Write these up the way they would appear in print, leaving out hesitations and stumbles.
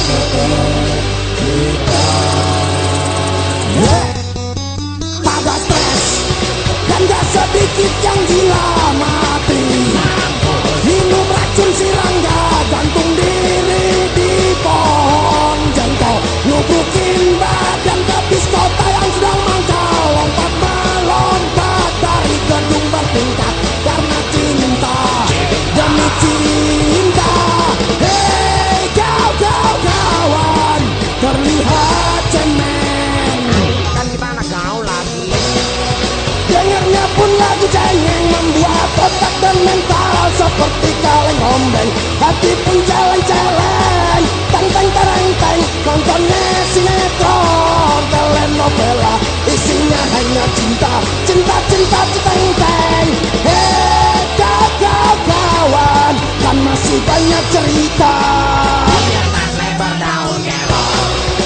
Pada stres dan gak sedikit yang gila mati. Minum racun sirangga, gantung diri di pohon jengkol, nubrukin badan ke bis kota yang sedang mangkal, lompat melompat dari gedung bertingkat karena cinta demi cinta. Hei kau kawan, terlihat cemen. Kan gimana kau lagi? Dengarnya pun lagu cengeng, membuat otak dan mental seperti kaleng ombeng. Hati pun celeng-celeng, teng-teng tereng-teng. Nontonnya sinetron, telenovela, isinya hanya cinta, cinta-cinta ceteng-teng. Hei kau kawan, kan masih banyak cerita. Biar tas lebar daun kelor.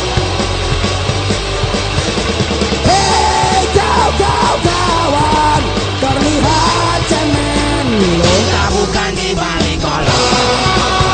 Hei kau kawan, terlihat cemen. Kita bukan di balik kolor.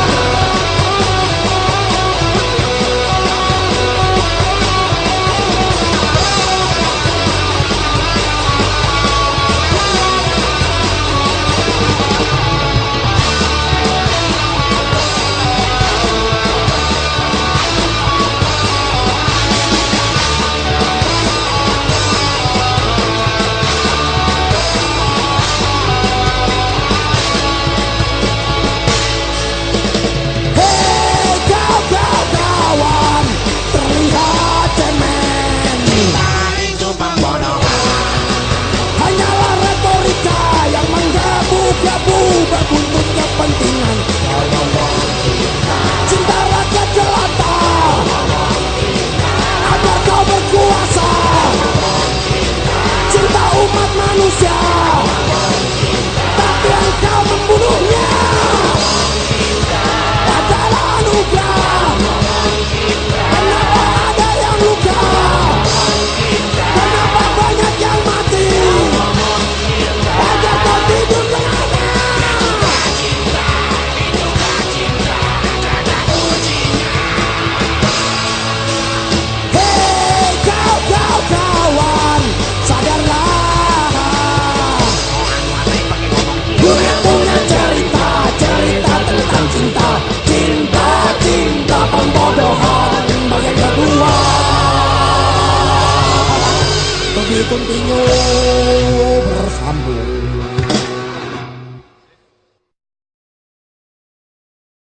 Hei kau kawan, terlihat cemen. Kita itu pembodohan. Hanyalah retorika yang menggebu-gebu berbuntut kepentingan. Cinta rakyat jelata agar kau berkuasa. Cinta umat manusia, tapi engkau membunuhnya. Adalah anugerah. Kenapa ada yang luka? Kenapa banyak yang mati? Agar kau tidur dengannya. Hei kau kawan, sadarlah. Dunia punya cerita tentang cinta. Cinta pembodohan bagian kedua. Begitu bingung.